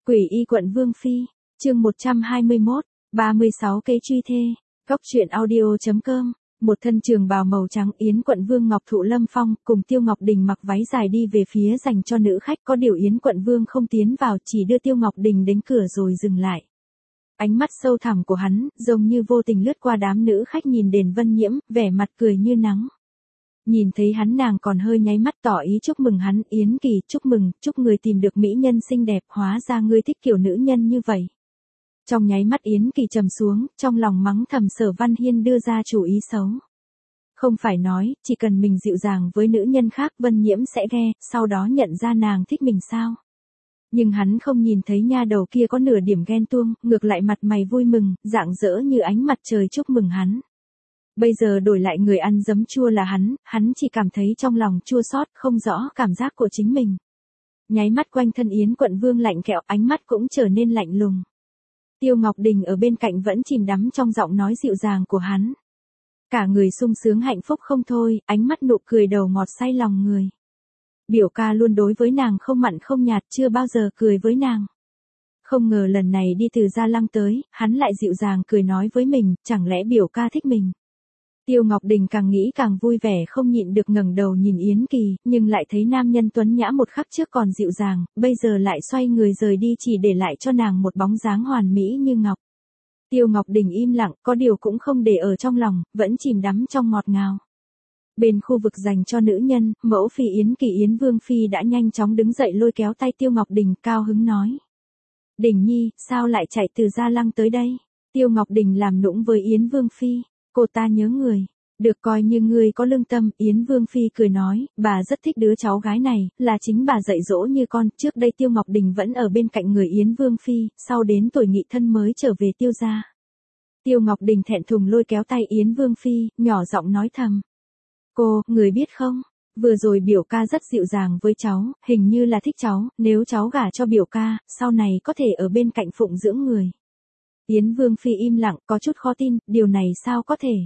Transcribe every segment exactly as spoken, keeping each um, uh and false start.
Quỷ y quận Vương Phi, chương một trăm hai mươi mốt, ba mươi sáu kế truy thê, góc truyện audio.com, một thân trường bào màu trắng Yến quận Vương Ngọc Thụ Lâm Phong cùng Tiêu Ngọc Đình mặc váy dài đi về phía dành cho nữ khách, có điều Yến quận Vương không tiến vào, chỉ đưa Tiêu Ngọc Đình đến cửa rồi dừng lại. Ánh mắt sâu thẳm của hắn, giống như vô tình lướt qua đám nữ khách nhìn Đền Vân Nhiễm, vẻ mặt cười như nắng. Nhìn thấy hắn nàng còn hơi nháy mắt tỏ ý chúc mừng hắn. Yến Kỳ, chúc mừng, chúc người tìm được mỹ nhân xinh đẹp, hóa ra ngươi thích kiểu nữ nhân như vậy. Trong nháy mắt Yến Kỳ trầm xuống, trong lòng mắng thầm Sở Văn Hiên đưa ra chủ ý xấu. Không phải nói, chỉ cần mình dịu dàng với nữ nhân khác Vân Nhiễm sẽ ghe, sau đó nhận ra nàng thích mình sao. Nhưng hắn không nhìn thấy nha đầu kia có nửa điểm ghen tuông, ngược lại mặt mày vui mừng, rạng rỡ như ánh mặt trời chúc mừng hắn. Bây giờ đổi lại người ăn giấm chua là hắn, hắn chỉ cảm thấy trong lòng chua xót, không rõ cảm giác của chính mình. Nháy mắt quanh thân Yến quận Vương lạnh kẹo, ánh mắt cũng trở nên lạnh lùng. Tiêu Ngọc Đình ở bên cạnh vẫn chìm đắm trong giọng nói dịu dàng của hắn. Cả người sung sướng hạnh phúc không thôi, ánh mắt nụ cười đầu ngọt say lòng người. Biểu ca luôn đối với nàng không mặn không nhạt, chưa bao giờ cười với nàng. Không ngờ lần này đi từ Gia Lăng tới, hắn lại dịu dàng cười nói với mình, chẳng lẽ biểu ca thích mình. Tiêu Ngọc Đình càng nghĩ càng vui vẻ, không nhịn được ngẩng đầu nhìn Yến Kỳ, nhưng lại thấy nam nhân tuấn nhã một khắc trước còn dịu dàng, bây giờ lại xoay người rời đi, chỉ để lại cho nàng một bóng dáng hoàn mỹ như ngọc. Tiêu Ngọc Đình im lặng, có điều cũng không để ở trong lòng, vẫn chìm đắm trong ngọt ngào. Bên khu vực dành cho nữ nhân, mẫu phi Yến Kỳ Yến Vương Phi đã nhanh chóng đứng dậy lôi kéo tay Tiêu Ngọc Đình, cao hứng nói. Đình nhi, sao lại chạy từ Gia Lăng tới đây? Tiêu Ngọc Đình làm nũng với Yến Vương Phi. Cô ta nhớ người, được coi như ngươi có lương tâm. Yến Vương Phi cười nói, bà rất thích đứa cháu gái này, là chính bà dạy dỗ như con. Trước đây Tiêu Ngọc Đình vẫn ở bên cạnh người Yến Vương Phi, sau đến tuổi nghị thân mới trở về Tiêu gia. Tiêu Ngọc Đình thẹn thùng lôi kéo tay Yến Vương Phi, nhỏ giọng nói thầm. Cô, người biết không, vừa rồi biểu ca rất dịu dàng với cháu, hình như là thích cháu, nếu cháu gả cho biểu ca, sau này có thể ở bên cạnh phụng dưỡng người. Yến Vương Phi im lặng, có chút khó tin, điều này sao có thể.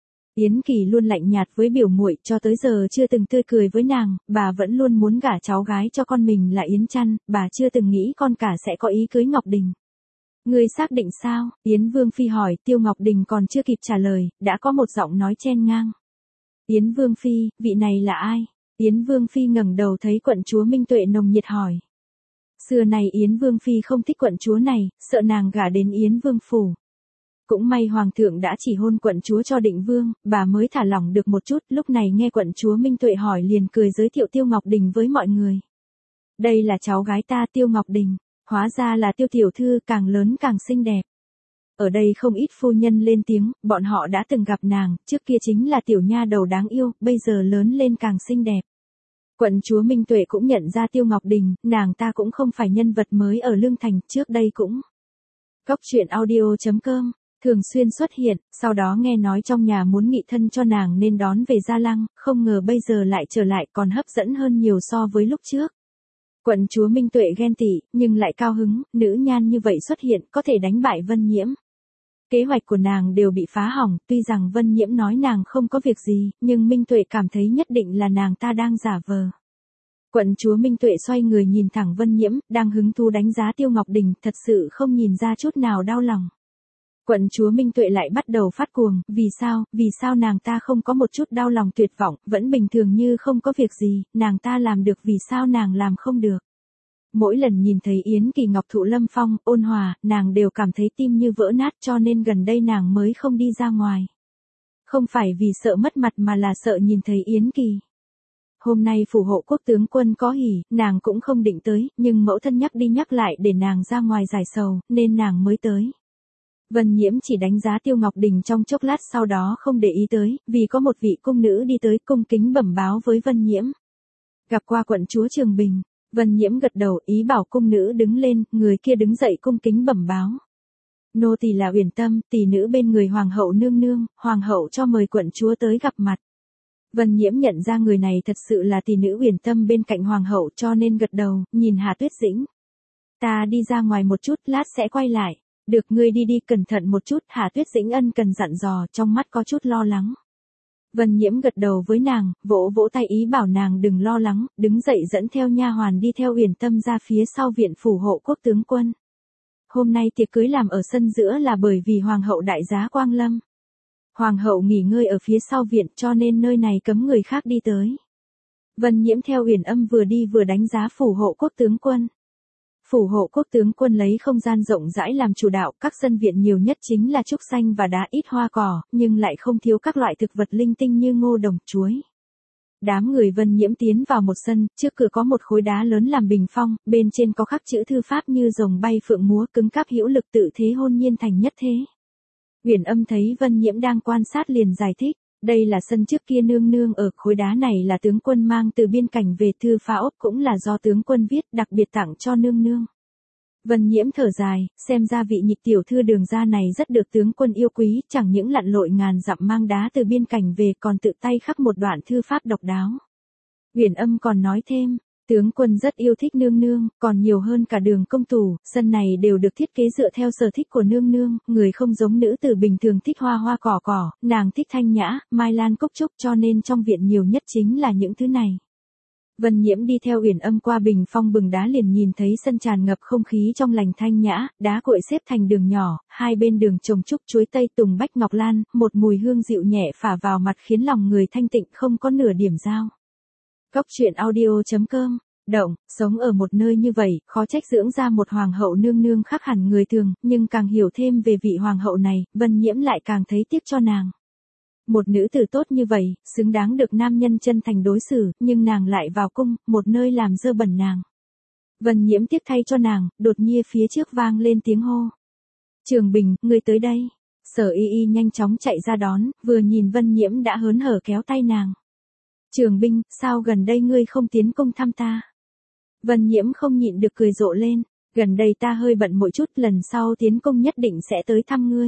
Yến Kỳ luôn lạnh nhạt với biểu muội, cho tới giờ chưa từng tươi cười với nàng, bà vẫn luôn muốn gả cháu gái cho con mình là Yến Trăn, bà chưa từng nghĩ con cả sẽ có ý cưới Ngọc Đình. Ngươi xác định sao? Yến Vương Phi hỏi. Tiêu Ngọc Đình còn chưa kịp trả lời, đã có một giọng nói chen ngang. Yến Vương Phi, vị này là ai? Yến Vương Phi ngẩng đầu thấy quận chúa Minh Tuệ nồng nhiệt hỏi. Xưa này Yến Vương Phi không thích quận chúa này, sợ nàng gả đến Yến Vương phủ. Cũng may Hoàng thượng đã chỉ hôn quận chúa cho Định Vương, bà mới thả lỏng được một chút. Lúc này nghe quận chúa Minh Tuệ hỏi liền cười giới thiệu Tiêu Ngọc Đình với mọi người. Đây là cháu gái ta Tiêu Ngọc Đình, hóa ra là Tiêu tiểu thư, càng lớn càng xinh đẹp. Ở đây không ít phu nhân lên tiếng, bọn họ đã từng gặp nàng, trước kia chính là tiểu nha đầu đáng yêu, bây giờ lớn lên càng xinh đẹp. Quận chúa Minh Tuệ cũng nhận ra Tiêu Ngọc Đình, nàng ta cũng không phải nhân vật mới ở Lương Thành, trước đây cũng. Góc truyện audio.com, thường xuyên xuất hiện, sau đó nghe nói trong nhà muốn nghị thân cho nàng nên đón về Gia Lăng, không ngờ bây giờ lại trở lại còn hấp dẫn hơn nhiều so với lúc trước. Quận chúa Minh Tuệ ghen tị, nhưng lại cao hứng, nữ nhan như vậy xuất hiện, có thể đánh bại Vân Nhiễm. Kế hoạch của nàng đều bị phá hỏng, tuy rằng Vân Nhiễm nói nàng không có việc gì, nhưng Minh Tuệ cảm thấy nhất định là nàng ta đang giả vờ. Quận chúa Minh Tuệ xoay người nhìn thẳng Vân Nhiễm, đang hứng thú đánh giá Tiêu Ngọc Đình, thật sự không nhìn ra chút nào đau lòng. Quận chúa Minh Tuệ lại bắt đầu phát cuồng, vì sao, vì sao nàng ta không có một chút đau lòng tuyệt vọng, vẫn bình thường như không có việc gì, nàng ta làm được vì sao nàng làm không được. Mỗi lần nhìn thấy Yến Kỳ Ngọc Thụ Lâm Phong, ôn hòa, nàng đều cảm thấy tim như vỡ nát, cho nên gần đây nàng mới không đi ra ngoài. Không phải vì sợ mất mặt mà là sợ nhìn thấy Yến Kỳ. Hôm nay phủ hộ quốc tướng quân có hỉ, nàng cũng không định tới, nhưng mẫu thân nhắc đi nhắc lại để nàng ra ngoài giải sầu, nên nàng mới tới. Vân Nhiễm chỉ đánh giá Tiêu Ngọc Đình trong chốc lát, sau đó không để ý tới, vì có một vị cung nữ đi tới cung kính bẩm báo với Vân Nhiễm. Gặp qua quận chúa Trường Bình. Vân Nhiễm gật đầu, ý bảo cung nữ đứng lên, người kia đứng dậy cung kính bẩm báo. Nô tỳ là Uyển Tâm, tỷ nữ bên người hoàng hậu nương nương, hoàng hậu cho mời quận chúa tới gặp mặt. Vân Nhiễm nhận ra người này thật sự là tỷ nữ Uyển Tâm bên cạnh hoàng hậu, cho nên gật đầu, nhìn Hà Tuyết Dĩnh. Ta đi ra ngoài một chút, lát sẽ quay lại. Được, ngươi đi đi, cẩn thận một chút. Hà Tuyết Dĩnh ân cần dặn dò, trong mắt có chút lo lắng. Vân Nhiễm gật đầu với nàng, vỗ vỗ tay ý bảo nàng đừng lo lắng, đứng dậy dẫn theo nha hoàn đi theo Uyển Tâm ra phía sau viện phủ hộ quốc tướng quân. Hôm nay tiệc cưới làm ở sân giữa là bởi vì hoàng hậu đại giá quang lâm. Hoàng hậu nghỉ ngơi ở phía sau viện cho nên nơi này cấm người khác đi tới. Vân Nhiễm theo Uyển Âm vừa đi vừa đánh giá phủ hộ quốc tướng quân. Phủ hộ quốc tướng quân lấy không gian rộng rãi làm chủ đạo, các sân viện nhiều nhất chính là trúc xanh và đá ít hoa cỏ, nhưng lại không thiếu các loại thực vật linh tinh như ngô đồng, chuối. Đám người Vân Nhiễm tiến vào một sân, trước cửa có một khối đá lớn làm bình phong, bên trên có khắc chữ thư pháp như rồng bay phượng múa, cứng cáp hữu lực, tự thế hôn nhiên thành nhất thế. Uyển Âm thấy Vân Nhiễm đang quan sát liền giải thích, đây là sân trước kia nương nương ở, khối đá này là tướng quân mang từ biên cảnh về, thư phá ốp cũng là do tướng quân viết, đặc biệt tặng cho nương nương. Vân Nhiễm thở dài, xem ra vị nhị tiểu thư Đường gia này rất được tướng quân yêu quý, chẳng những lặn lội ngàn dặm mang đá từ biên cảnh về còn tự tay khắc một đoạn thư pháp độc đáo. Uyển Âm còn nói thêm, tướng quân rất yêu thích nương nương, còn nhiều hơn cả Đường công tử, sân này đều được thiết kế dựa theo sở thích của nương nương, người không giống nữ tử bình thường thích hoa hoa cỏ cỏ, nàng thích thanh nhã, mai lan cúc trúc, cho nên trong viện nhiều nhất chính là những thứ này. Vân Nhiễm đi theo Uyển Âm qua bình phong bừng đá liền nhìn thấy sân tràn ngập không khí trong lành thanh nhã, đá cuội xếp thành đường nhỏ, hai bên đường trồng trúc chuối tây tùng bách ngọc lan, một mùi hương dịu nhẹ phả vào mặt khiến lòng người thanh tịnh không có nửa điểm dao. Góc truyện audio chấm com, động, sống ở một nơi như vậy, khó trách dưỡng ra một hoàng hậu nương nương khác hẳn người thường, nhưng càng hiểu thêm về vị hoàng hậu này, Vân Nhiễm lại càng thấy tiếc cho nàng. Một nữ tử tốt như vậy, xứng đáng được nam nhân chân thành đối xử, nhưng nàng lại vào cung, một nơi làm dơ bẩn nàng. Vân Nhiễm tiếc thay cho nàng, đột nhiên phía trước vang lên tiếng hô. Trường Bình, ngươi tới đây. Sở Y Y nhanh chóng chạy ra đón, vừa nhìn Vân Nhiễm đã hớn hở kéo tay nàng. Trường Bình, sao gần đây ngươi không tiến cung thăm ta? Vân Nhiễm không nhịn được cười rộ lên, gần đây ta hơi bận một chút, lần sau tiến cung nhất định sẽ tới thăm ngươi.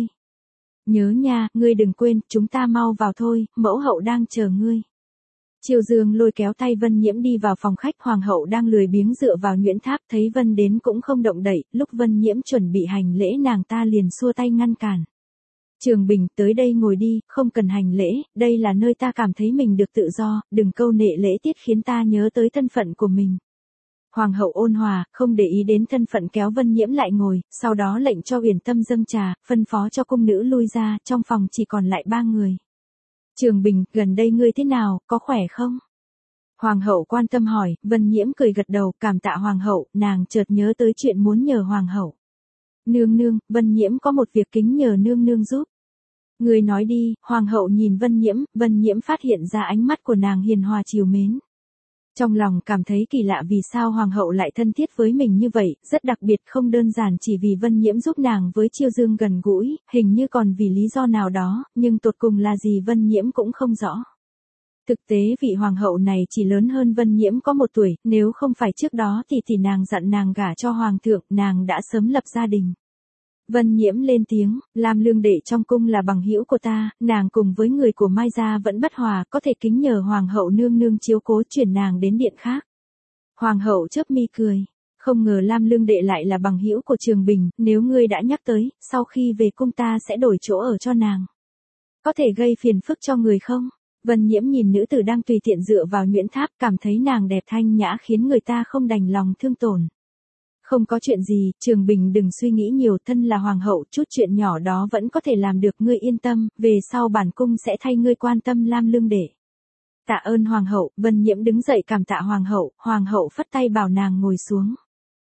Nhớ nha, ngươi đừng quên, chúng ta mau vào thôi, mẫu hậu đang chờ ngươi. Triều Dương lôi kéo tay Vân Nhiễm đi vào phòng khách, hoàng hậu đang lười biếng dựa vào nhuyễn tháp, thấy Vân đến cũng không động đậy, lúc Vân Nhiễm chuẩn bị hành lễ nàng ta liền xua tay ngăn cản. Trường Bình, tới đây ngồi đi, không cần hành lễ, đây là nơi ta cảm thấy mình được tự do, đừng câu nệ lễ tiết khiến ta nhớ tới thân phận của mình. Hoàng hậu ôn hòa, không để ý đến thân phận kéo Vân Nhiễm lại ngồi, sau đó lệnh cho Uyển Tâm dâng trà, phân phó cho cung nữ lui ra, trong phòng chỉ còn lại ba người. Trường Bình, gần đây ngươi thế nào, có khỏe không? Hoàng hậu quan tâm hỏi, Vân Nhiễm cười gật đầu, cảm tạ hoàng hậu, nàng chợt nhớ tới chuyện muốn nhờ hoàng hậu. Nương nương, Vân Nhiễm có một việc kính nhờ nương nương giúp. Ngươi nói đi, hoàng hậu nhìn Vân Nhiễm, Vân Nhiễm phát hiện ra ánh mắt của nàng hiền hòa chiều mến. Trong lòng cảm thấy kỳ lạ vì sao hoàng hậu lại thân thiết với mình như vậy, rất đặc biệt, không đơn giản chỉ vì Vân Nhiễm giúp nàng với Chiêu Dương gần gũi, hình như còn vì lý do nào đó, nhưng tột cùng là gì Vân Nhiễm cũng không rõ. Thực tế vị hoàng hậu này chỉ lớn hơn Vân Nhiễm có một tuổi, nếu không phải trước đó thì thì nàng dặn nàng gả cho hoàng thượng, nàng đã sớm lập gia đình. Vân Nhiễm lên tiếng, Lam Lương đệ trong cung là bằng hữu của ta, nàng cùng với người của Mai gia vẫn bất hòa, có thể kính nhờ hoàng hậu nương nương chiếu cố chuyển nàng đến điện khác. Hoàng hậu chớp mi cười, không ngờ Lam Lương đệ lại là bằng hữu của Trường Bình, nếu ngươi đã nhắc tới, sau khi về cung ta sẽ đổi chỗ ở cho nàng. Có thể gây phiền phức cho người không? Vân Nhiễm nhìn nữ tử đang tùy tiện dựa vào nhuyễn tháp, cảm thấy nàng đẹp thanh nhã khiến người ta không đành lòng thương tổn. Không có chuyện gì, Trường Bình đừng suy nghĩ nhiều, thân là hoàng hậu, chút chuyện nhỏ đó vẫn có thể làm được, ngươi yên tâm, về sau bản cung sẽ thay ngươi quan tâm Lam Lương đệ. Tạ ơn hoàng hậu, Vân Nhiễm đứng dậy cảm tạ hoàng hậu, hoàng hậu phất tay bảo nàng ngồi xuống.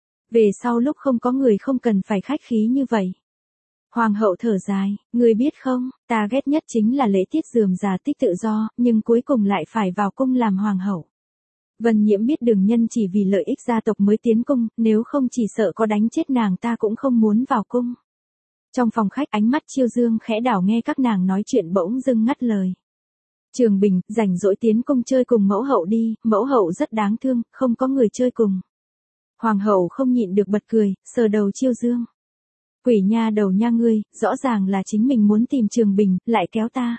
Về sau lúc không có người không cần phải khách khí như vậy. Hoàng hậu thở dài, ngươi biết không, ta ghét nhất chính là lễ tiết rườm rà tích tự do, nhưng cuối cùng lại phải vào cung làm hoàng hậu. Vân Nhiễm biết Đường Nhân chỉ vì lợi ích gia tộc mới tiến cung, nếu không chỉ sợ có đánh chết nàng ta cũng không muốn vào cung. Trong phòng khách ánh mắt Chiêu Dương khẽ đảo nghe các nàng nói chuyện bỗng dưng ngắt lời. Trường Bình, rảnh rỗi tiến cung chơi cùng mẫu hậu đi, mẫu hậu rất đáng thương, không có người chơi cùng. Hoàng hậu không nhịn được bật cười, sờ đầu Chiêu Dương. Quỷ nha đầu nha ngươi, rõ ràng là chính mình muốn tìm Trường Bình, lại kéo ta.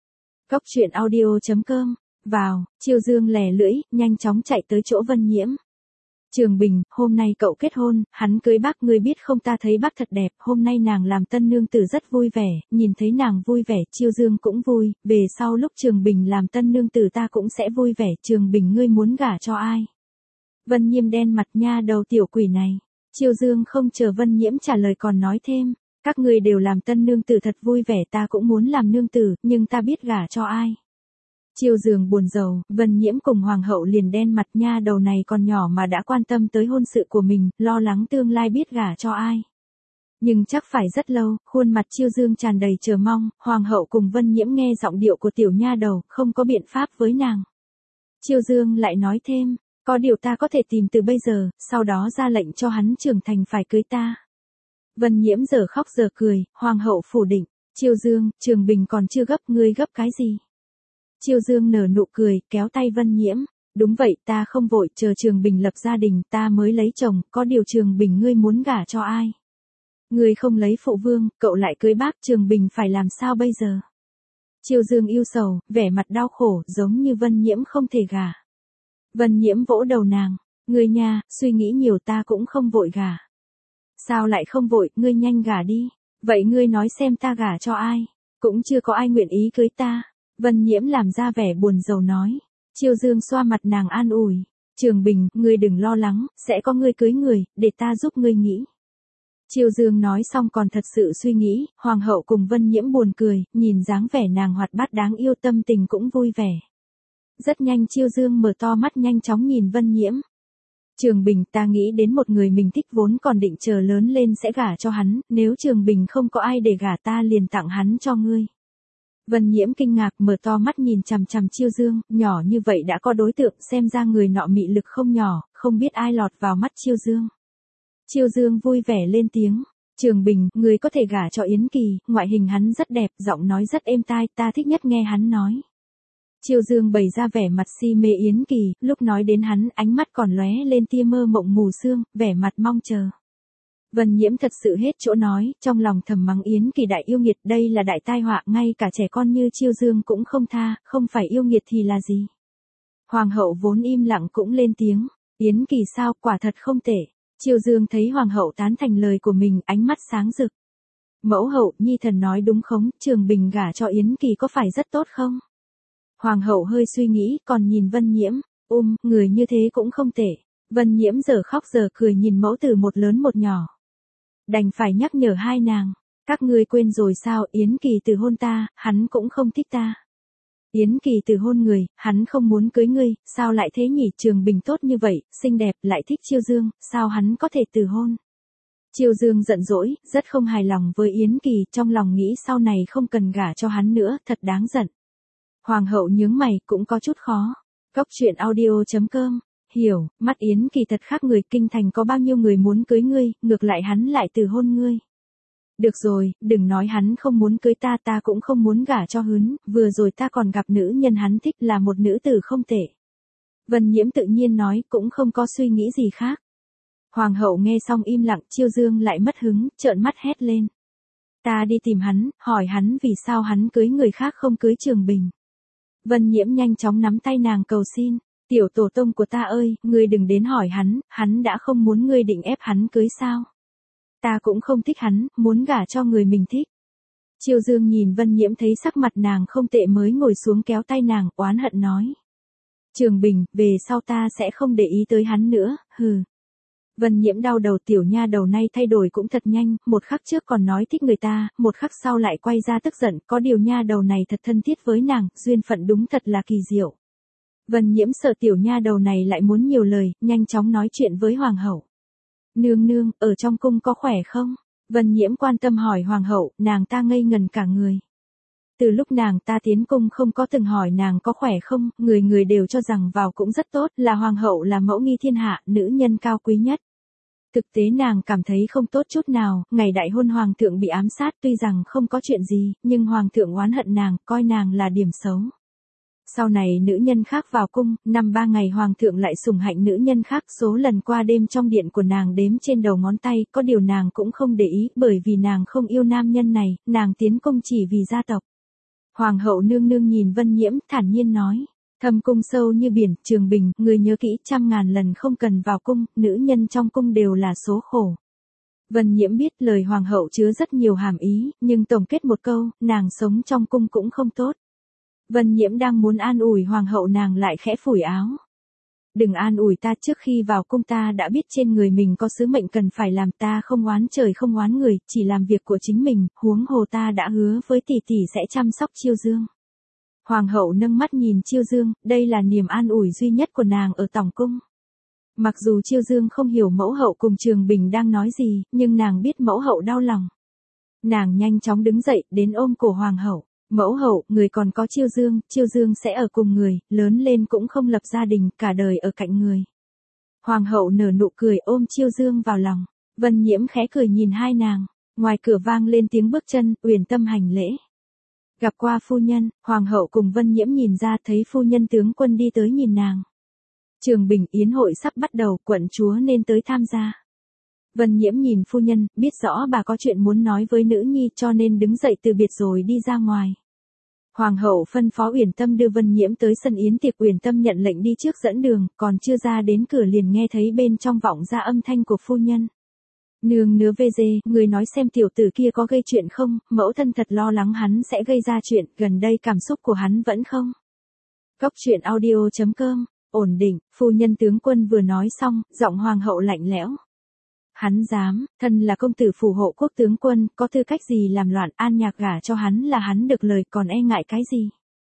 Góc truyện audio chấm com, vào, Chiêu Dương lè lưỡi, nhanh chóng chạy tới chỗ Vân Nhiễm. Trường Bình, hôm nay cậu kết hôn, hắn cưới bác, ngươi biết không, ta thấy bác thật đẹp, hôm nay nàng làm tân nương tử rất vui vẻ, nhìn thấy nàng vui vẻ, Chiêu Dương cũng vui, về sau lúc Trường Bình làm tân nương tử ta cũng sẽ vui vẻ, Trường Bình ngươi muốn gả cho ai? Vân Nhiễm đen mặt, nha đầu tiểu quỷ này. Chiêu Dương không chờ Vân Nhiễm trả lời còn nói thêm, các ngươi đều làm tân nương tử thật vui vẻ, ta cũng muốn làm nương tử, nhưng ta biết gả cho ai? Chiêu Dương buồn rầu, Vân Nhiễm cùng hoàng hậu liền đen mặt, nha đầu này còn nhỏ mà đã quan tâm tới hôn sự của mình, lo lắng tương lai biết gả cho ai. Nhưng chắc phải rất lâu, khuôn mặt Chiêu Dương tràn đầy chờ mong, hoàng hậu cùng Vân Nhiễm nghe giọng điệu của tiểu nha đầu, không có biện pháp với nàng. Chiêu Dương lại nói thêm, có điều ta có thể tìm từ bây giờ, sau đó ra lệnh cho hắn trưởng thành phải cưới ta. Vân Nhiễm giờ khóc giờ cười, hoàng hậu phủ định, Chiêu Dương, Trường Bình còn chưa gấp, ngươi gấp cái gì? Chiêu Dương nở nụ cười, kéo tay Vân Nhiễm, đúng vậy, ta không vội, chờ Trường Bình lập gia đình ta mới lấy chồng, có điều Trường Bình ngươi muốn gả cho ai? Ngươi không lấy phụ vương, cậu lại cưới bác, Trường Bình phải làm sao bây giờ? Chiêu Dương yêu sầu, vẻ mặt đau khổ, giống như Vân Nhiễm không thể gả. Vân Nhiễm vỗ đầu nàng, ngươi nha, suy nghĩ nhiều, ta cũng không vội gả. Sao lại không vội, ngươi nhanh gả đi, vậy ngươi nói xem ta gả cho ai? Cũng chưa có ai nguyện ý cưới ta. Vân Nhiễm làm ra vẻ buồn rầu nói. Chiêu Dương xoa mặt nàng an ủi, Trường Bình, ngươi đừng lo lắng, sẽ có ngươi cưới người, để ta giúp ngươi nghĩ. Chiêu Dương nói xong còn thật sự suy nghĩ, hoàng hậu cùng Vân Nhiễm buồn cười, nhìn dáng vẻ nàng hoạt bát đáng yêu, tâm tình cũng vui vẻ. Rất nhanh Chiêu Dương mở to mắt nhanh chóng nhìn Vân Nhiễm. Trường Bình, ta nghĩ đến một người mình thích, vốn còn định chờ lớn lên sẽ gả cho hắn, nếu Trường Bình không có ai để gả ta liền tặng hắn cho ngươi. Vân Nhiễm kinh ngạc mở to mắt nhìn chằm chằm Chiêu Dương, nhỏ như vậy đã có đối tượng, xem ra người nọ mị lực không nhỏ, không biết ai lọt vào mắt Chiêu Dương. Chiêu Dương vui vẻ lên tiếng, Trường Bình, người có thể gả cho Yến Kỳ, ngoại hình hắn rất đẹp, giọng nói rất êm tai, ta thích nhất nghe hắn nói. Chiêu Dương bày ra vẻ mặt si mê Yến Kỳ, lúc nói đến hắn, ánh mắt còn lóe lên tia mơ mộng mù sương, vẻ mặt mong chờ. Vân Nhiễm thật sự hết chỗ nói, trong lòng thầm mắng Yến Kỳ đại yêu nghiệt, đây là đại tai họa, ngay cả trẻ con như Chiêu Dương cũng không tha, không phải yêu nghiệt thì là gì? Hoàng hậu vốn im lặng cũng lên tiếng, Yến Kỳ sao, quả thật không tệ. Chiêu Dương thấy hoàng hậu tán thành lời của mình, ánh mắt sáng rực. Mẫu hậu, nhi thần nói đúng không, Trường Bình gả cho Yến Kỳ có phải rất tốt không? Hoàng hậu hơi suy nghĩ, còn nhìn Vân Nhiễm, um, người như thế cũng không tệ. Vân Nhiễm giờ khóc giờ cười nhìn mẫu tử một lớn một nhỏ. Đành phải nhắc nhở hai nàng, các ngươi quên rồi sao, Yến Kỳ từ hôn ta, hắn cũng không thích ta. Yến Kỳ từ hôn người, hắn không muốn cưới ngươi, sao lại thế nhỉ? Trường Bình tốt như vậy, xinh đẹp, lại thích Chiêu Dương, sao hắn có thể từ hôn? Chiêu Dương giận dỗi, rất không hài lòng với Yến Kỳ, trong lòng nghĩ sau này không cần gả cho hắn nữa, thật đáng giận. Hoàng hậu nhướng mày, cũng có chút khó. Góc truyện audio chấm com, hiểu, mắt Yến Kỳ thật khác người, kinh thành có bao nhiêu người muốn cưới ngươi, ngược lại hắn lại từ hôn ngươi. Được rồi, đừng nói hắn không muốn cưới ta, ta cũng không muốn gả cho hắn, vừa rồi ta còn gặp nữ nhân hắn thích là một nữ tử không tệ. Vân Nhiễm tự nhiên nói, cũng không có suy nghĩ gì khác. Hoàng hậu nghe xong im lặng, Chiêu Dương lại mất hứng, trợn mắt hét lên. Ta đi tìm hắn, hỏi hắn vì sao hắn cưới người khác không cưới Trường Bình. Vân Nhiễm nhanh chóng nắm tay nàng cầu xin, tiểu tổ tông của ta ơi, ngươi đừng đến hỏi hắn, hắn đã không muốn, ngươi định ép hắn cưới sao? Ta cũng không thích hắn, muốn gả cho người mình thích. Chiêu Dương nhìn Vân Nhiễm thấy sắc mặt nàng không tệ mới ngồi xuống kéo tay nàng, oán hận nói. Trường Bình, về sau ta sẽ không để ý tới hắn nữa, hừ. Vân Nhiễm đau đầu, tiểu nha đầu nay thay đổi cũng thật nhanh, một khắc trước còn nói thích người ta, một khắc sau lại quay ra tức giận, có điều nha đầu này thật thân thiết với nàng, duyên phận đúng thật là kỳ diệu. Vân Nhiễm sợ tiểu nha đầu này lại muốn nhiều lời, nhanh chóng nói chuyện với hoàng hậu. Nương nương, ở trong cung có khỏe không? Vân Nhiễm quan tâm hỏi hoàng hậu, nàng ta ngây ngần cả người. Từ lúc nàng ta tiến cung không có từng hỏi nàng có khỏe không, người người đều cho rằng vào cũng rất tốt, là hoàng hậu là mẫu nghi thiên hạ, nữ nhân cao quý nhất. Thực tế nàng cảm thấy không tốt chút nào, ngày đại hôn hoàng thượng bị ám sát tuy rằng không có chuyện gì, nhưng hoàng thượng oán hận nàng, coi nàng là điểm xấu. Sau này nữ nhân khác vào cung, năm ba ngày hoàng thượng lại sủng hạnh nữ nhân khác, số lần qua đêm trong điện của nàng đếm trên đầu ngón tay, có điều nàng cũng không để ý, bởi vì nàng không yêu nam nhân này, nàng tiến cung chỉ vì gia tộc. Hoàng hậu nương nương nhìn Vân Nhiễm, thản nhiên nói, Thâm cung sâu như biển, Trường Bình, người nhớ kỹ trăm ngàn lần không cần vào cung, nữ nhân trong cung đều là số khổ. Vân Nhiễm biết lời hoàng hậu chứa rất nhiều hàm ý, nhưng tổng kết một câu, nàng sống trong cung cũng không tốt. Vân Nhiễm đang muốn an ủi hoàng hậu, nàng lại khẽ phủi áo. Đừng an ủi ta, trước khi vào cung ta đã biết trên người mình có sứ mệnh cần phải làm, ta không oán trời không oán người, chỉ làm việc của chính mình, huống hồ ta đã hứa với tỷ tỷ sẽ chăm sóc Chiêu Dương. Hoàng hậu nâng mắt nhìn Chiêu Dương, đây là niềm an ủi duy nhất của nàng ở Tòng cung. Mặc dù Chiêu Dương không hiểu mẫu hậu cùng Trường Bình đang nói gì, nhưng nàng biết mẫu hậu đau lòng. Nàng nhanh chóng đứng dậy, đến ôm cổ hoàng hậu. Mẫu hậu, người còn có Chiêu Dương, Chiêu Dương sẽ ở cùng người, lớn lên cũng không lập gia đình, cả đời ở cạnh người. Hoàng hậu nở nụ cười ôm Chiêu Dương vào lòng. Vân Nhiễm khẽ cười nhìn hai nàng. Ngoài cửa vang lên tiếng bước chân, Uyển Tâm hành lễ. Gặp qua phu nhân, hoàng hậu cùng Vân Nhiễm nhìn ra thấy phu nhân tướng quân đi tới nhìn nàng. Trường Bình, yến hội sắp bắt đầu, quận chúa nên tới tham gia. Vân Nhiễm nhìn phu nhân, biết rõ bà có chuyện muốn nói với nữ nhi cho nên đứng dậy từ biệt rồi đi ra ngoài. Hoàng hậu phân phó Uyển Tâm đưa Vân Nhiễm tới sân yến tiệc. Uyển Tâm nhận lệnh đi trước dẫn đường, còn chưa ra đến cửa liền nghe thấy bên trong vọng ra âm thanh của phu nhân. Nương nứa vê dê, người nói xem tiểu tử kia có gây chuyện không, mẫu thân thật lo lắng hắn sẽ gây ra chuyện, gần đây cảm xúc của hắn vẫn không. Cốc truyện audio chấm com, ổn định, phu nhân tướng quân vừa nói xong, giọng hoàng hậu lạnh lẽo. Hắn dám, thân là công tử phù hộ quốc tướng quân, có tư cách gì làm loạn, An Nhạc gả cho hắn là hắn được lời, còn e ngại cái gì.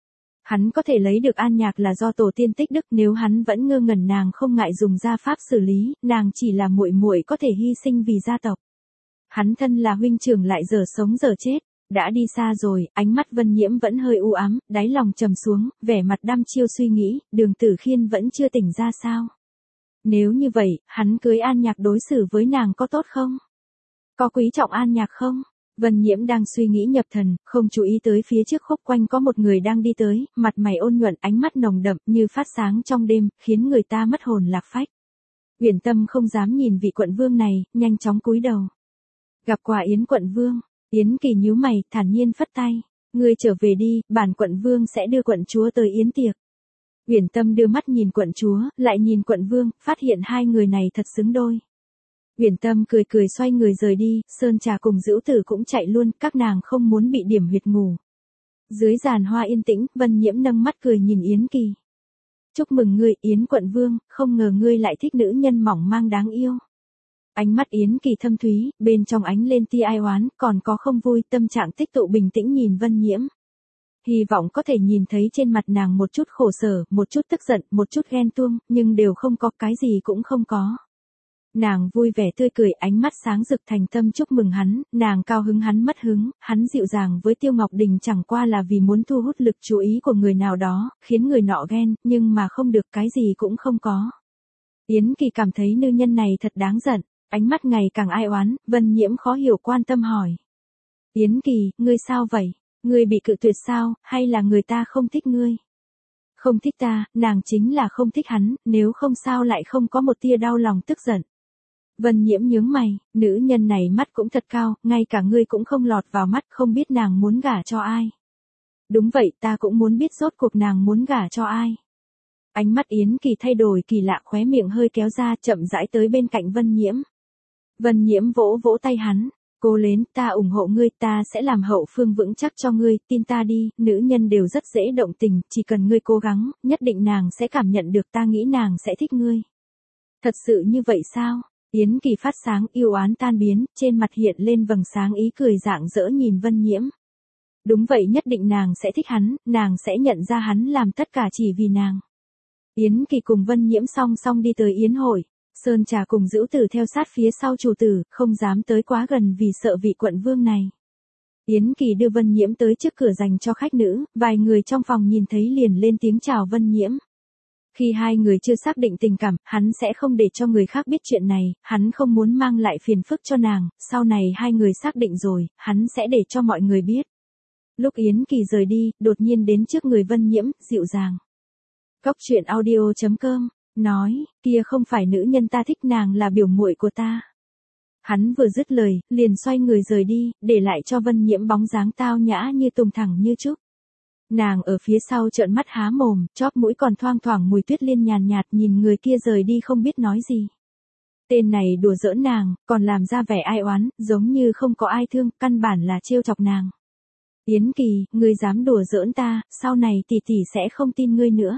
Hắn có thể lấy được An Nhạc là do tổ tiên tích đức, nếu hắn vẫn ngơ ngẩn nàng không ngại dùng gia pháp xử lý, nàng chỉ là muội muội có thể hy sinh vì gia tộc. Hắn thân là huynh trưởng lại giờ sống giờ chết, đã đi xa rồi, ánh mắt Vân Nhiễm vẫn hơi u ám, đáy lòng trầm xuống, vẻ mặt đăm chiêu suy nghĩ, Đường Tử Khiên vẫn chưa tỉnh ra sao? Nếu như vậy, hắn cưới An Nhạc đối xử với nàng có tốt không? Có quý trọng An Nhạc không? Vân Nhiễm đang suy nghĩ nhập thần, không chú ý tới phía trước khúc quanh có một người đang đi tới, mặt mày ôn nhuận, ánh mắt nồng đậm như phát sáng trong đêm, khiến người ta mất hồn lạc phách. Uyển Tâm không dám nhìn vị quận vương này, nhanh chóng cúi đầu. Gặp qua Yến quận vương, Yến Kỳ nhíu mày, thản nhiên phất tay. Ngươi trở về đi, bản quận vương sẽ đưa quận chúa tới yến tiệc. Uyển Tâm đưa mắt nhìn quận chúa, lại nhìn quận vương, phát hiện hai người này thật xứng đôi. Uyển Tâm cười cười xoay người rời đi, Sơn Trà cùng Dữu Tử cũng chạy luôn, các nàng không muốn bị điểm huyệt ngủ. Dưới giàn hoa yên tĩnh, Vân Nhiễm nâng mắt cười nhìn Yến Kỳ. Chúc mừng ngươi, Yến quận vương, không ngờ ngươi lại thích nữ nhân mỏng mang đáng yêu. Ánh mắt Yến Kỳ thâm thúy, bên trong ánh lên tia ai oán, còn có không vui, tâm trạng tích tụ bình tĩnh nhìn Vân Nhiễm. Hy vọng có thể nhìn thấy trên mặt nàng một chút khổ sở, một chút tức giận, một chút ghen tuông, nhưng đều không có, cái gì cũng không có. Nàng vui vẻ tươi cười, ánh mắt sáng rực thành tâm chúc mừng hắn, nàng cao hứng hắn mất hứng, hắn dịu dàng với Tiêu Ngọc Đình chẳng qua là vì muốn thu hút lực chú ý của người nào đó, khiến người nọ ghen, nhưng mà không được, cái gì cũng không có. Yến Kỳ cảm thấy nữ nhân này thật đáng giận, ánh mắt ngày càng ai oán, Vân Nhiễm khó hiểu quan tâm hỏi. Yến Kỳ, ngươi sao vậy? Ngươi bị cự tuyệt sao, hay là người ta không thích ngươi? Không thích ta, nàng chính là không thích hắn, nếu không sao lại không có một tia đau lòng tức giận. Vân Nhiễm nhướng mày, nữ nhân này mắt cũng thật cao, ngay cả ngươi cũng không lọt vào mắt, không biết nàng muốn gả cho ai. Đúng vậy, ta cũng muốn biết rốt cuộc nàng muốn gả cho ai. Ánh mắt Yến Kỳ thay đổi kỳ lạ, khóe miệng hơi kéo ra, chậm rãi tới bên cạnh Vân Nhiễm. Vân Nhiễm vỗ vỗ tay hắn, cố lên, ta ủng hộ ngươi, ta sẽ làm hậu phương vững chắc cho ngươi, tin ta đi, nữ nhân đều rất dễ động tình, chỉ cần ngươi cố gắng, nhất định nàng sẽ cảm nhận được, ta nghĩ nàng sẽ thích ngươi. Thật sự như vậy sao? Yến Kỳ phát sáng, yêu oán tan biến, trên mặt hiện lên vầng sáng ý cười rạng rỡ nhìn Vân Nhiễm. Đúng vậy, nhất định nàng sẽ thích hắn, nàng sẽ nhận ra hắn làm tất cả chỉ vì nàng. Yến Kỳ cùng Vân Nhiễm song song đi tới yến hội, Sơn Trà cùng Dữu Tử theo sát phía sau chủ tử, không dám tới quá gần vì sợ vị quận vương này. Yến Kỳ đưa Vân Nhiễm tới trước cửa dành cho khách nữ, vài người trong phòng nhìn thấy liền lên tiếng chào Vân Nhiễm. Khi hai người chưa xác định tình cảm, hắn sẽ không để cho người khác biết chuyện này, hắn không muốn mang lại phiền phức cho nàng, sau này hai người xác định rồi, hắn sẽ để cho mọi người biết. Lúc Yến Kỳ rời đi, đột nhiên đến trước người Vân Nhiễm, dịu dàng. Cốc truyện audio chấm com, nói, kia không phải nữ nhân ta thích, nàng là biểu muội của ta. Hắn vừa dứt lời, liền xoay người rời đi, để lại cho Vân Nhiễm bóng dáng tao nhã như tùng thẳng như trúc. Nàng ở phía sau trợn mắt há mồm, chóp mũi còn thoang thoảng mùi tuyết liên nhàn nhạt, nhìn người kia rời đi không biết nói gì. Tên này đùa giỡn nàng, còn làm ra vẻ ai oán, giống như không có ai thương, căn bản là trêu chọc nàng. Yến Kỳ, ngươi dám đùa giỡn ta, sau này tỷ tỷ sẽ không tin ngươi nữa.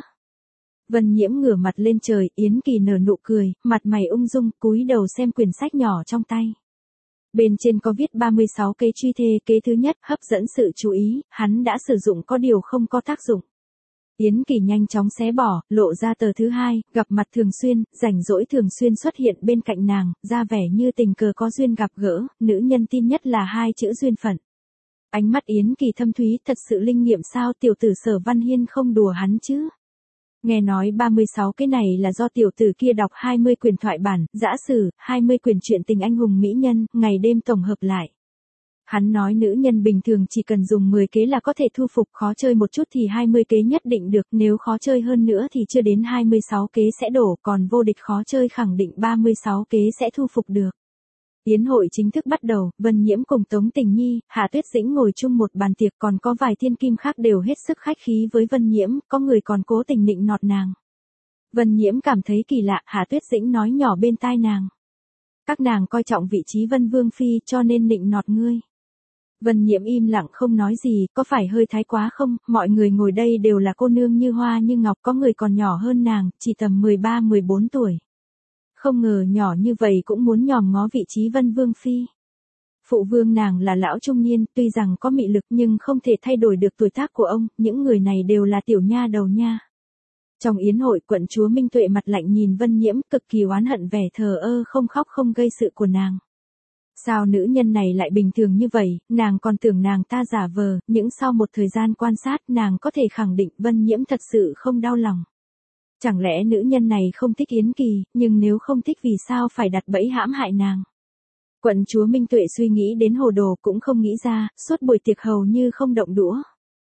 Vân Nhiễm ngửa mặt lên trời, Yến Kỳ nở nụ cười, mặt mày ung dung, cúi đầu xem quyển sách nhỏ trong tay. Bên trên có viết ba mươi sáu kế truy thê, kế thứ nhất hấp dẫn sự chú ý, hắn đã sử dụng có điều không có tác dụng. Yến Kỳ nhanh chóng xé bỏ, lộ ra tờ thứ hai, gặp mặt thường xuyên, rảnh rỗi thường xuyên xuất hiện bên cạnh nàng, ra vẻ như tình cờ có duyên gặp gỡ, nữ nhân tin nhất là hai chữ duyên phận. Ánh mắt Yến Kỳ thâm thúy, thật sự linh nghiệm sao tiểu tử Sở Văn Hiên không đùa hắn chứ. Nghe nói ba mươi sáu cái này là do tiểu tử kia đọc hai mươi quyển thoại bản, dã sử, hai mươi quyển truyện tình anh hùng mỹ nhân, ngày đêm tổng hợp lại. Hắn nói nữ nhân bình thường chỉ cần dùng mười kế là có thể thu phục, khó chơi một chút thì hai mươi kế nhất định được, nếu khó chơi hơn nữa thì chưa đến hai mươi sáu kế sẽ đổ, còn vô địch khó chơi khẳng định ba mươi sáu kế sẽ thu phục được. Yến hội chính thức bắt đầu, Vân Nhiễm cùng Tống Tình Nhi, Hạ Tuyết Dĩnh ngồi chung một bàn tiệc, còn có vài thiên kim khác đều hết sức khách khí với Vân Nhiễm, có người còn cố tình nịnh nọt nàng. Vân Nhiễm cảm thấy kỳ lạ, Hạ Tuyết Dĩnh nói nhỏ bên tai nàng. Các nàng coi trọng vị trí Vân Vương Phi cho nên nịnh nọt ngươi. Vân Nhiễm im lặng không nói gì, có phải hơi thái quá không, mọi người ngồi đây đều là cô nương như hoa như ngọc, có người còn nhỏ hơn nàng, chỉ tầm mười ba mười bốn tuổi. Không ngờ nhỏ như vậy cũng muốn nhòm ngó vị trí Vân Vương Phi. Phụ vương nàng là lão trung niên, tuy rằng có mị lực nhưng không thể thay đổi được tuổi tác của ông, những người này đều là tiểu nha đầu nha. Trong yến hội, quận chúa Minh Tuệ mặt lạnh nhìn Vân Nhiễm, cực kỳ oán hận vẻ thờ ơ không khóc không gây sự của nàng. Sao nữ nhân này lại bình thường như vậy, nàng còn tưởng nàng ta giả vờ, nhưng sau một thời gian quan sát nàng có thể khẳng định Vân Nhiễm thật sự không đau lòng. Chẳng lẽ nữ nhân này không thích Yến Kỳ, nhưng nếu không thích vì sao phải đặt bẫy hãm hại nàng. Quận chúa Minh Tuệ suy nghĩ đến hồ đồ cũng không nghĩ ra, suốt buổi tiệc hầu như không động đũa.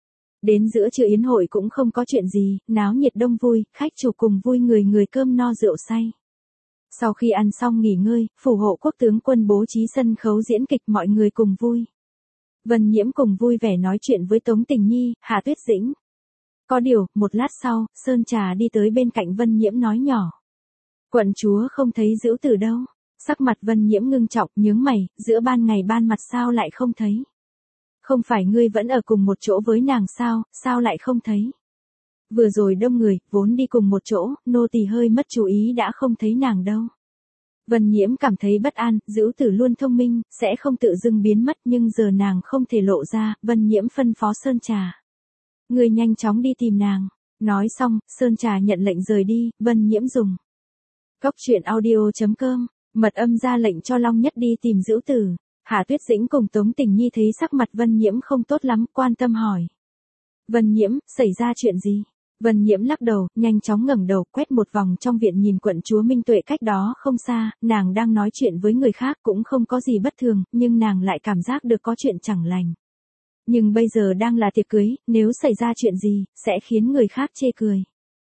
Đến giữa trưa yến hội cũng không có chuyện gì, náo nhiệt đông vui, khách chủ cùng vui người người cơm no rượu say. Sau khi ăn xong nghỉ ngơi, phủ hộ quốc tướng quân bố trí sân khấu diễn kịch mọi người cùng vui. Vân Nhiễm cùng vui vẻ nói chuyện với Tống Tình Nhi, Hạ Tuyết Dĩnh. Có điều, một lát sau, Sơn Trà đi tới bên cạnh Vân Nhiễm nói nhỏ. Quận chúa không thấy Dữu Tử đâu. Sắc mặt Vân Nhiễm ngưng trọng, nhướng mày, giữa ban ngày ban mặt sao lại không thấy. Không phải ngươi vẫn ở cùng một chỗ với nàng sao, sao lại không thấy. Vừa rồi đông người, vốn đi cùng một chỗ, nô tỳ hơi mất chú ý đã không thấy nàng đâu. Vân Nhiễm cảm thấy bất an, Dữu Tử luôn thông minh, sẽ không tự dưng biến mất nhưng giờ nàng không thể lộ ra, Vân Nhiễm phân phó Sơn Trà. Ngươi nhanh chóng đi tìm nàng. Nói xong, Sơn Trà nhận lệnh rời đi, Vân Nhiễm dùng. Cốc truyện audio chấm com, mật âm ra lệnh cho Long Nhất đi tìm Dữu Tử. Hạ Tuyết Dĩnh cùng Tống Tình Nhi thấy sắc mặt Vân Nhiễm không tốt lắm, quan tâm hỏi. Vân Nhiễm, xảy ra chuyện gì? Vân Nhiễm lắc đầu, nhanh chóng ngẩng đầu, quét một vòng trong viện nhìn quận chúa Minh Tuệ cách đó không xa, nàng đang nói chuyện với người khác cũng không có gì bất thường, nhưng nàng lại cảm giác được có chuyện chẳng lành. Nhưng bây giờ đang là tiệc cưới, nếu xảy ra chuyện gì, sẽ khiến người khác chê cười.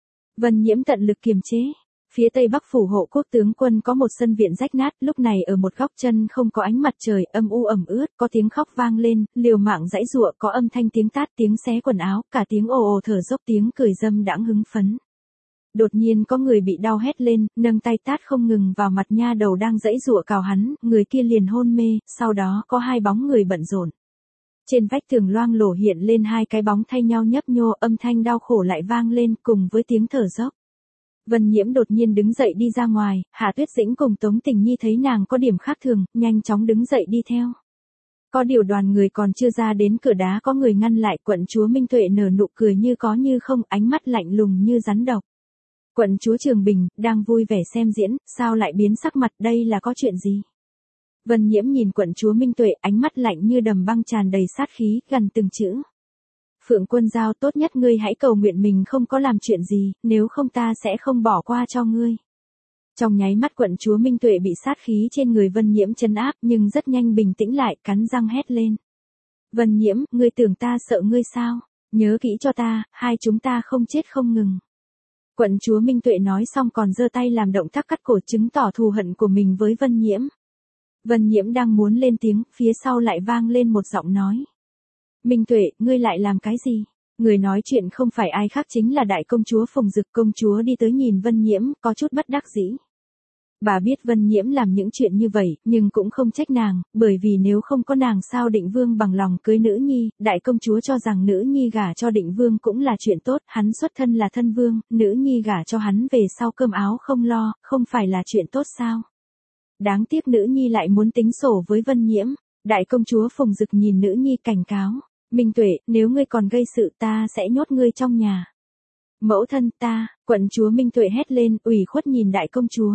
Vân Nhiễm tận lực kiềm chế. Phía tây bắc phủ hộ quốc tướng quân có một sân viện rách nát, lúc này ở một góc chân không có ánh mặt trời, âm u ẩm ướt, có tiếng khóc vang lên, liều mạng giãy giụa, có âm thanh tiếng tát, tiếng xé quần áo, cả tiếng ồ ồ thở dốc, tiếng cười dâm đãng hứng phấn. Đột nhiên có người bị đau hét lên, nâng tay tát không ngừng vào mặt nha đầu đang giãy giụa cào hắn, người kia liền hôn mê, sau đó có hai bóng người bận rộn. Trên vách tường loang lổ hiện lên hai cái bóng thay nhau nhấp nhô, âm thanh đau khổ lại vang lên cùng với tiếng thở dốc. Vân Nhiễm đột nhiên đứng dậy đi ra ngoài, Hạ Tuyết Dĩnh cùng Tống Tình Nhi thấy nàng có điểm khác thường, nhanh chóng đứng dậy đi theo. Có điều đoàn người còn chưa ra đến cửa đá có người ngăn lại, quận chúa Minh Tuệ nở nụ cười như có như không, ánh mắt lạnh lùng như rắn độc. Quận chúa Trường Bình, đang vui vẻ xem diễn, sao lại biến sắc mặt, đây là có chuyện gì? Vân Nhiễm nhìn quận chúa Minh Tuệ, ánh mắt lạnh như đầm băng tràn đầy sát khí, gần từng chữ. Phượng Quân Giao, tốt nhất ngươi hãy cầu nguyện mình không có làm chuyện gì, nếu không ta sẽ không bỏ qua cho ngươi. Trong nháy mắt quận chúa Minh Tuệ bị sát khí trên người Vân Nhiễm trấn áp, nhưng rất nhanh bình tĩnh lại, cắn răng hét lên. Vân Nhiễm, ngươi tưởng ta sợ ngươi sao? Nhớ kỹ cho ta, hai chúng ta không chết không ngừng. Quận chúa Minh Tuệ nói xong còn giơ tay làm động tác cắt cổ, chứng tỏ thù hận của mình với Vân Nhiễm. Vân Nhiễm đang muốn lên tiếng, phía sau lại vang lên một giọng nói. Minh Tuệ, ngươi lại làm cái gì? Người nói chuyện không phải ai khác chính là đại công chúa Phùng Dực. Công chúa đi tới nhìn Vân Nhiễm, có chút bất đắc dĩ. Bà biết Vân Nhiễm làm những chuyện như vậy, nhưng cũng không trách nàng, bởi vì nếu không có nàng sao Định Vương bằng lòng cưới nữ nhi. Đại công chúa cho rằng nữ nhi gả cho Định Vương cũng là chuyện tốt, hắn xuất thân là thân vương, nữ nhi gả cho hắn về sau cơm áo không lo, không phải là chuyện tốt sao? Đáng tiếc nữ nhi lại muốn tính sổ với Vân Nhiễm. Đại công chúa Phùng Dực nhìn nữ nhi cảnh cáo, Minh Tuệ, nếu ngươi còn gây sự ta sẽ nhốt ngươi trong nhà. Mẫu thân ta, quận chúa Minh Tuệ hét lên, ủy khuất nhìn đại công chúa.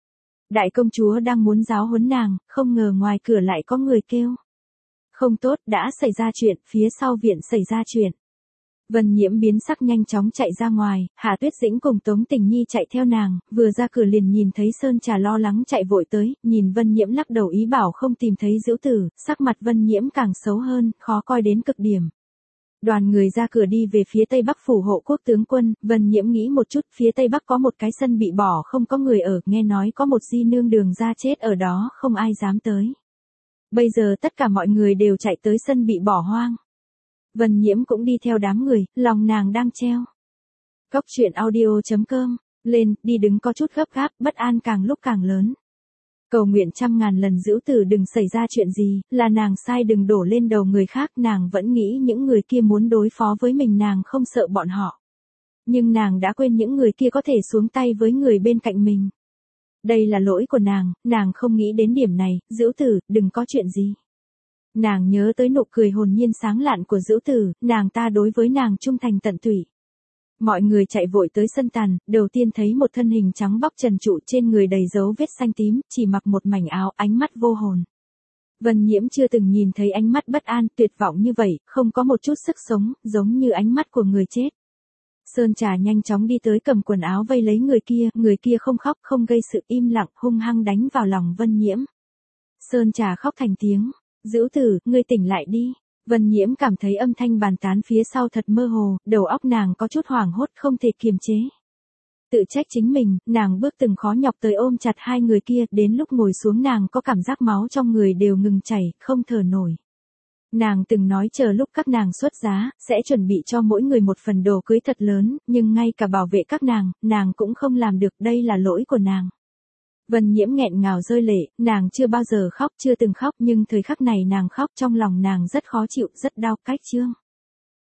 Đại công chúa đang muốn giáo huấn nàng, không ngờ ngoài cửa lại có người kêu. Không tốt, đã xảy ra chuyện, phía sau viện xảy ra chuyện. Vân Nhiễm biến sắc nhanh chóng chạy ra ngoài, Hà Tuyết Dĩnh cùng Tống Tình Nhi chạy theo nàng, vừa ra cửa liền nhìn thấy Sơn Trà lo lắng chạy vội tới, nhìn Vân Nhiễm lắc đầu ý bảo không tìm thấy Dữu Tử, sắc mặt Vân Nhiễm càng xấu hơn, khó coi đến cực điểm. Đoàn người ra cửa đi về phía tây bắc phủ hộ quốc tướng quân, Vân Nhiễm nghĩ một chút, phía tây bắc có một cái sân bị bỏ không có người ở, nghe nói có một di nương đường ra chết ở đó, không ai dám tới. Bây giờ tất cả mọi người đều chạy tới sân bị bỏ hoang. Vân Nhiễm cũng đi theo đám người, lòng nàng đang treo. Cốc truyện audio chấm com, lên, đi đứng có chút gấp gáp, bất an càng lúc càng lớn. Cầu nguyện trăm ngàn lần Dữu Tử đừng xảy ra chuyện gì, là nàng sai đừng đổ lên đầu người khác, nàng vẫn nghĩ những người kia muốn đối phó với mình nàng không sợ bọn họ. Nhưng nàng đã quên những người kia có thể xuống tay với người bên cạnh mình. Đây là lỗi của nàng, nàng không nghĩ đến điểm này, Dữu Tử, đừng có chuyện gì. Nàng nhớ tới nụ cười hồn nhiên sáng lạn của Dữu Tử, nàng ta đối với nàng trung thành tận tụy. Mọi người chạy vội tới sân tàn, đầu tiên thấy một thân hình trắng bóc trần trụi trên người đầy dấu vết xanh tím, chỉ mặc một mảnh áo, ánh mắt vô hồn. Vân Nhiễm chưa từng nhìn thấy ánh mắt bất an, tuyệt vọng như vậy, không có một chút sức sống, giống như ánh mắt của người chết. Sơn Trà nhanh chóng đi tới cầm quần áo vây lấy người kia, người kia không khóc, không gây sự, im lặng, hung hăng đánh vào lòng Vân Nhiễm. Sơn Trà khóc thành tiếng, Dữu Tử, ngươi tỉnh lại đi. Vân Nhiễm cảm thấy âm thanh bàn tán phía sau thật mơ hồ, đầu óc nàng có chút hoảng hốt không thể kiềm chế. Tự trách chính mình, nàng bước từng khó nhọc tới ôm chặt hai người kia, đến lúc ngồi xuống nàng có cảm giác máu trong người đều ngừng chảy, không thở nổi. Nàng từng nói chờ lúc các nàng xuất giá, sẽ chuẩn bị cho mỗi người một phần đồ cưới thật lớn, nhưng ngay cả bảo vệ các nàng, nàng cũng không làm được, đây là lỗi của nàng. Vân Nhiễm nghẹn ngào rơi lệ, nàng chưa bao giờ khóc, chưa từng khóc, nhưng thời khắc này nàng khóc trong lòng nàng rất khó chịu, rất đau, cách chương.